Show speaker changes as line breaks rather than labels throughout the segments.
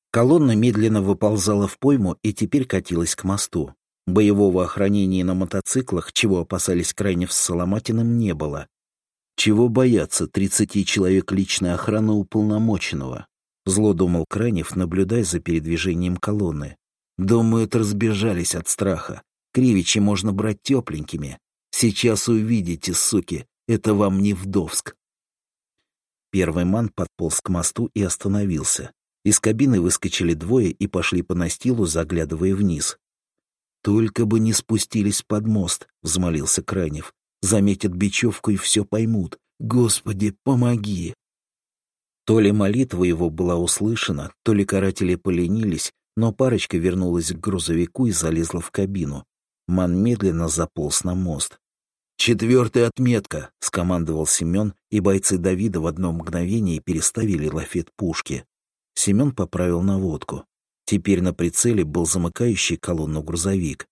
Колонна медленно выползала в пойму и теперь катилась к мосту. Боевого охранения на мотоциклах, чего опасались Крайнев с Соломатиным, не было. Чего бояться 30 человек личной охраны уполномоченного? Зло думал Крайнев, наблюдая за передвижением колонны. Думают, разбежались от страха. Кривичи можно брать тепленькими. Сейчас увидите, суки, это вам не Вдовск. Первый ман подполз к мосту и остановился. Из кабины выскочили двое и пошли по настилу, заглядывая вниз. «Только бы не спустились под мост», — взмолился Крайнев. «Заметят бечевку и все поймут. Господи, помоги!» То ли молитва его была услышана, то ли каратели поленились, но парочка вернулась к грузовику и залезла в кабину. Ман медленно заполз на мост. «4-я отметка!» — скомандовал Семен, и бойцы Давида в одно мгновение переставили лафет пушки. Семен поправил наводку. Теперь на прицеле был замыкающий колонну грузовик.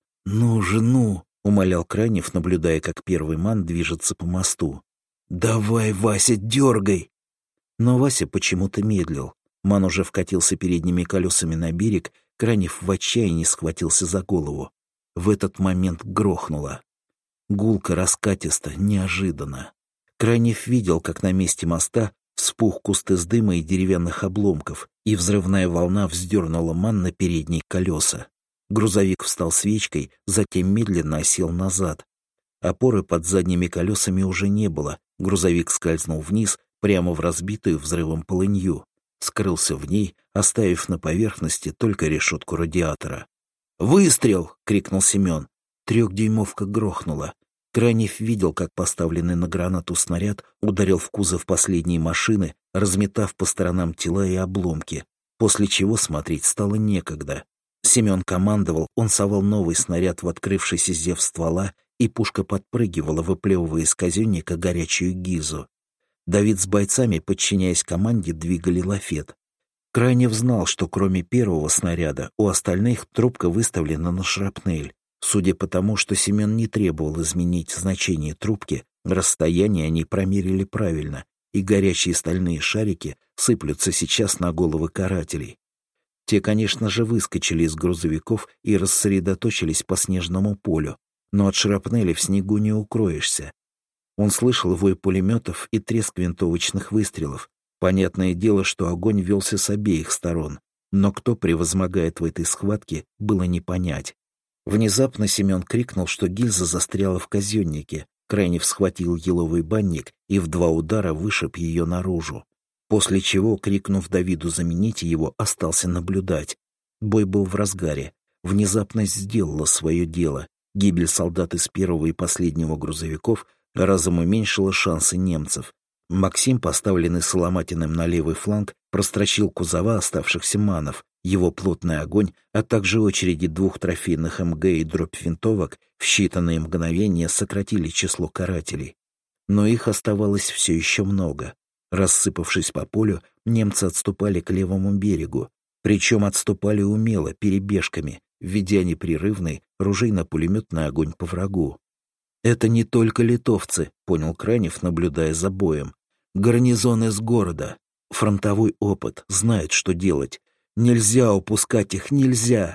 «Ну же, ну!» — умолял Крайнев, наблюдая, как первый ман движется по мосту. «Давай, Вася, дергай!» Но Вася почему-то медлил. Ман уже вкатился передними колесами на берег, Крайнев в отчаянии схватился за голову. В этот момент грохнуло. Гулко, раскатисто, неожиданно. Крайнев видел, как на месте моста вспух куст из дыма и деревянных обломков, и взрывная волна вздернула Ман на передние колеса. Грузовик встал свечкой, затем медленно осел назад. Опоры под задними колесами уже не было. Грузовик скользнул вниз, прямо в разбитую взрывом полынью. Скрылся в ней, оставив на поверхности только решетку радиатора. «Выстрел!» — крикнул Семен. 3-дюймовка грохнула. Крайнев видел, как поставленный на гранату снаряд ударил в кузов последней машины, разметав по сторонам тела и обломки, после чего смотреть стало некогда. Семен командовал, он совал новый снаряд в открывшийся зев ствола, и пушка подпрыгивала, выплевывая из казенника горячую гизу. Давид с бойцами, подчиняясь команде, двигали лафет. Крайнев знал, что кроме первого снаряда у остальных трубка выставлена на шрапнель. Судя по тому, что Семен не требовал изменить значение трубки, расстояние они промерили правильно, и горячие стальные шарики сыплются сейчас на головы карателей. Те, конечно же, выскочили из грузовиков и рассредоточились по снежному полю, но от шрапнели в снегу не укроешься. Он слышал вой пулеметов и треск винтовочных выстрелов. Понятное дело, что огонь велся с обеих сторон, но кто превозмогает в этой схватке, было не понять. Внезапно Семен крикнул, что гильза застряла в казеннике. Крайнев схватил еловый банник и в 2 удара вышиб ее наружу. После чего, крикнув Давиду заменить его, остался наблюдать. Бой был в разгаре. Внезапность сделала свое дело. Гибель солдат из первого и последнего грузовиков разом уменьшила шансы немцев. Максим, поставленный Соломатиным на левый фланг, прострочил кузова оставшихся манов. Его плотный огонь, а также очереди 2 трофейных МГ и дробь винтовок в считанные мгновения сократили число карателей. Но их оставалось все еще много. Рассыпавшись по полю, немцы отступали к левому берегу. Причем отступали умело, перебежками, ведя непрерывный ружейно-пулеметный огонь по врагу. «Это не только литовцы», — понял Крайнев, наблюдая за боем. «Гарнизон из города. Фронтовой опыт, знает, что делать. Нельзя упускать их, нельзя!»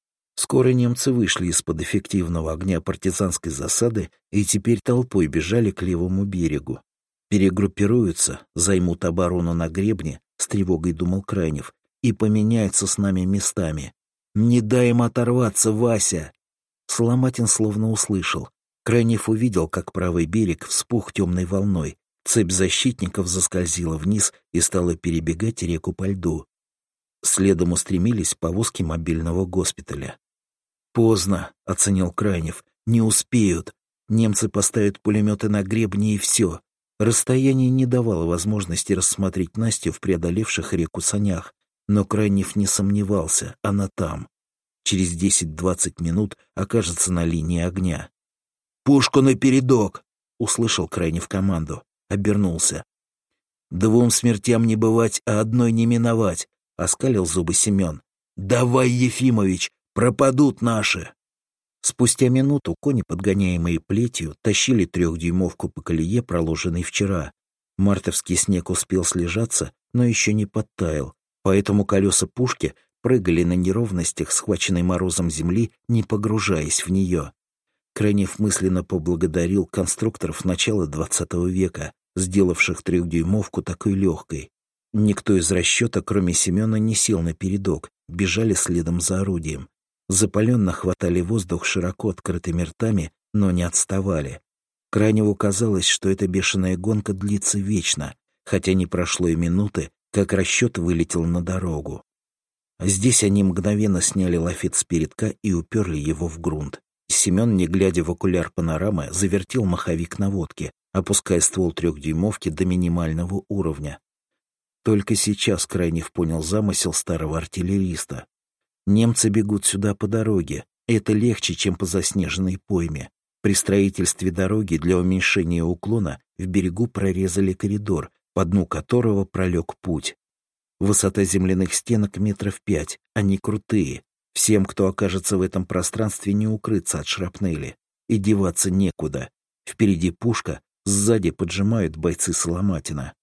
Скоро немцы вышли из-под эффективного огня партизанской засады и теперь толпой бежали к левому берегу. Перегруппируются, займут оборону на гребне, с тревогой думал Крайнев, и поменяются с нами местами. «Не дай им оторваться, Вася!» Соломатин словно услышал. Крайнев увидел, как правый берег вспух темной волной. Цепь защитников заскользила вниз и стала перебегать реку по льду. Следом устремились повозки мобильного госпиталя. «Поздно», — оценил Крайнев, — «не успеют. Немцы поставят пулеметы на гребне и все». Расстояние не давало возможности рассмотреть Настю в преодолевших реку санях, но Крайнев не сомневался, она там. Через 10-20 минут окажется на линии огня. «Пушку напередок!» — услышал Крайнев команду. Обернулся. «2 смертям не бывать, а одной не миновать!» — оскалил зубы Семен. «Давай, Ефимович, пропадут наши!» Спустя минуту кони, подгоняемые плетью, тащили 3-дюймовку по колее, проложенной вчера. Мартовский снег успел слежаться, но еще не подтаял. Поэтому колеса пушки прыгали на неровностях, схваченной морозом земли, не погружаясь в нее. Крайнев мысленно поблагодарил конструкторов начала 20 века, сделавших 3-дюймовку такой легкой. Никто из расчета, кроме Семена, не сел на передок, бежали следом за орудием. Запаленно хватали воздух широко открытыми ртами, но не отставали. Крайневу казалось, что эта бешеная гонка длится вечно, хотя не прошло и минуты, как расчет вылетел на дорогу. Здесь они мгновенно сняли лафет с передка и уперли его в грунт. Семен, не глядя в окуляр панорамы, завертел маховик наводки, опуская ствол 3-дюймовки до минимального уровня. Только сейчас Крайнев понял замысел старого артиллериста. Немцы бегут сюда по дороге. Это легче, чем по заснеженной пойме. При строительстве дороги для уменьшения уклона в берегу прорезали коридор, по дну которого пролег путь. Высота земляных стенок 5 метров, они крутые. Всем, кто окажется в этом пространстве, не укрыться от шрапнели. И деваться некуда. Впереди пушка, сзади поджимают бойцы Соломатина.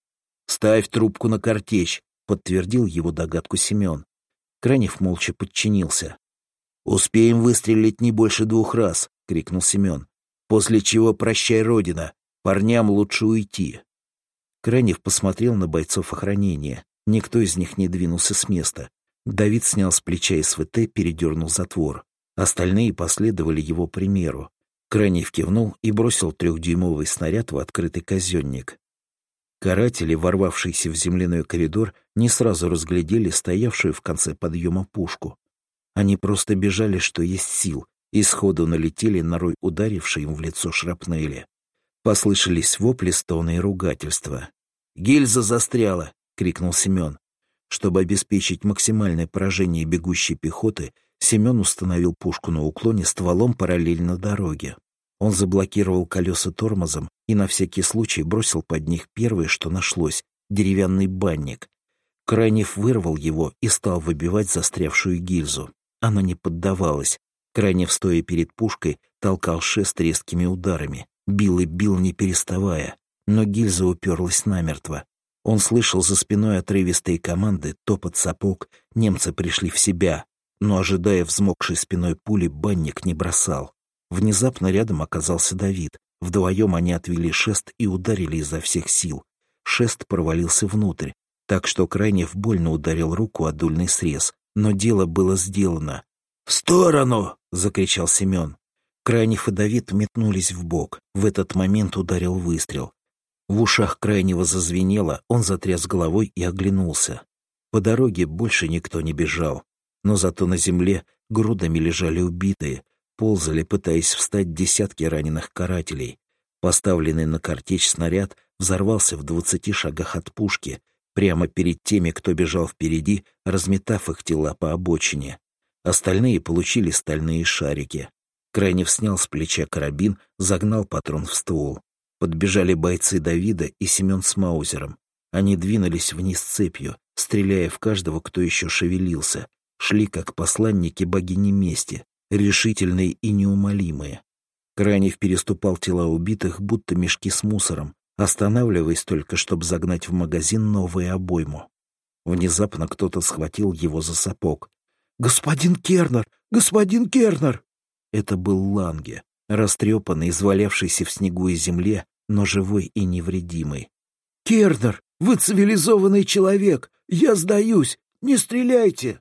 «Ставь трубку на картечь», — подтвердил его догадку Семен. Крайнев молча подчинился. «Успеем выстрелить не больше 2 раз», — крикнул Семен. «После чего прощай, Родина. Парням лучше уйти». Крайнев посмотрел на бойцов охранения. Никто из них не двинулся с места. Давид снял с плеча СВТ, передернул затвор. Остальные последовали его примеру. Крайнев кивнул и бросил 3-дюймовый снаряд в открытый казенник. Каратели, ворвавшиеся в земляной коридор, не сразу разглядели стоявшую в конце подъема пушку. Они просто бежали, что есть сил, и сходу налетели на рой ударившей им в лицо шрапнели. Послышались вопли, стоны и ругательства. «Гильза застряла!» — крикнул Семен. Чтобы обеспечить максимальное поражение бегущей пехоты, Семен установил пушку на уклоне стволом параллельно дороге. Он заблокировал колеса тормозом и на всякий случай бросил под них первое, что нашлось — деревянный банник. Крайнев вырвал его и стал выбивать застрявшую гильзу. Она не поддавалась. Крайнев, стоя перед пушкой, толкал шест резкими ударами. Бил и бил, не переставая. Но гильза уперлась намертво. Он слышал за спиной отрывистые команды, топот сапог. Немцы пришли в себя. Но, ожидая взмокшей спиной пули, банник не бросал. Внезапно рядом оказался Давид. Вдвоем они отвели шест и ударили изо всех сил. Шест провалился внутрь, так что Крайнев больно ударил руку о дульный срез. Но дело было сделано. «В сторону!» — закричал Семен. Крайнев и Давид метнулись вбок. В этот момент ударил выстрел. В ушах Крайнева зазвенело, он затряс головой и оглянулся. По дороге больше никто не бежал. Но зато на земле грудами лежали убитые, ползали, пытаясь встать десятки раненых карателей. Поставленный на картечь снаряд взорвался в 20 шагах от пушки, прямо перед теми, кто бежал впереди, разметав их тела по обочине. Остальные получили стальные шарики. Крайнев снял с плеча карабин, загнал патрон в ствол. Подбежали бойцы Давида и Семен с Маузером. Они двинулись вниз цепью, стреляя в каждого, кто еще шевелился. Шли, как посланники богини мести, решительные и неумолимые. Крайнев переступал тела убитых, будто мешки с мусором, останавливаясь только, чтобы загнать в магазин новую обойму. Внезапно кто-то схватил его за сапог. «Господин Кернер! Господин Кернер!» Это был Ланге, растрепанный, извалявшийся в снегу и земле, но живой и невредимый. «Кернер, вы цивилизованный человек! Я сдаюсь! Не стреляйте!»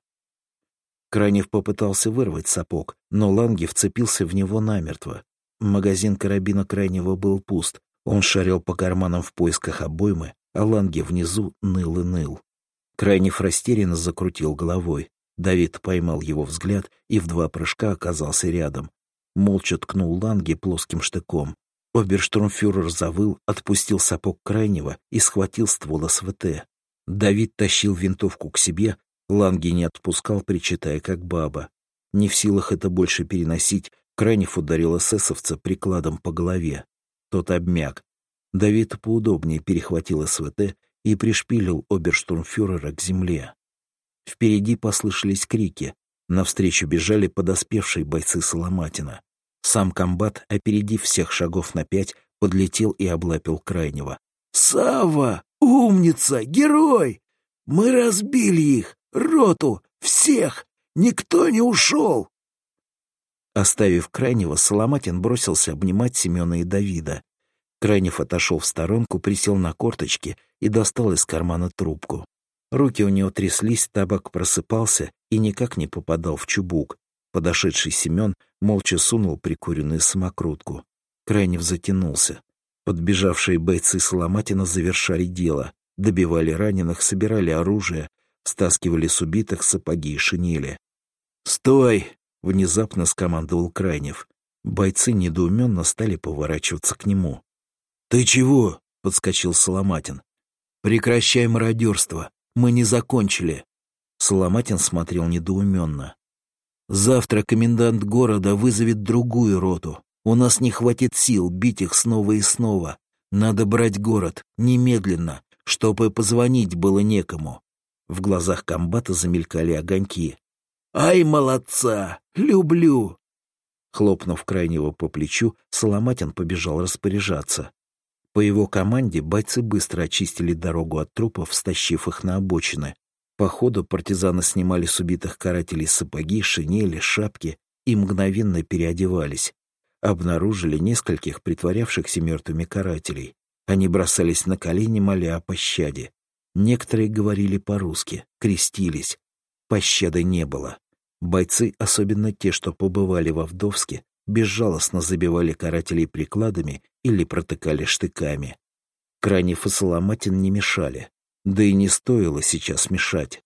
Крайнев попытался вырвать сапог, но Ланге вцепился в него намертво. Магазин карабина Крайнева был пуст. Он шарил по карманам в поисках обоймы, а Ланге внизу ныл и ныл. Крайнев растерянно закрутил головой. Давид поймал его взгляд и в 2 прыжка оказался рядом. Молча ткнул Ланге плоским штыком. Оберштурмфюрер завыл, отпустил сапог Крайнева и схватил ствол СВТ. Давид тащил винтовку к себе, Ланге не отпускал, причитая как баба. Не в силах это больше переносить, Крайнев ударил эсэсовца прикладом по голове. Тот обмяк. Давид поудобнее перехватил СВТ и пришпилил оберштурмфюрера к земле. Впереди послышались крики. Навстречу бежали подоспевшие бойцы Соломатина. Сам комбат, опередив всех шагов на 5, подлетел и облапил Крайнева. «Савва! Умница! Герой!
Мы разбили их, роту, всех! Никто не ушел!»
Оставив Крайнего, Соломатин бросился обнимать Семена и Давида. Крайнев отошел в сторонку, присел на корточки и достал из кармана трубку. Руки у него тряслись, табак просыпался и никак не попадал в чубук. Подошедший Семен молча сунул прикуренную самокрутку. Крайнев затянулся. Подбежавшие бойцы Соломатина завершали дело, добивали раненых, собирали оружие, стаскивали с убитых сапоги и шинели. «Стой!» — внезапно скомандовал Крайнев. Бойцы недоуменно стали поворачиваться к нему. «Ты чего?» — подскочил Соломатин. «Прекращай мародерство. Мы не закончили». Соломатин смотрел недоуменно. «Завтра комендант города вызовет другую роту. У нас не хватит сил бить их снова и снова. Надо брать город, немедленно, чтобы позвонить было некому». В глазах комбата замелькали огоньки. «Ай, молодца! Люблю!» Хлопнув Крайнего по плечу, Соломатин побежал распоряжаться. По его команде бойцы быстро очистили дорогу от трупов, стащив их на обочины. По ходу партизаны снимали с убитых карателей сапоги, шинели, шапки и мгновенно переодевались. Обнаружили нескольких притворявшихся мертвыми карателей. Они бросались на колени, моля о пощаде. Некоторые говорили по-русски, крестились. Пощады не было. Бойцы, особенно те, что побывали во Вдовске, безжалостно забивали карателей прикладами или протыкали штыками. Крайнев и Соломатин не мешали. Да и не стоило сейчас мешать.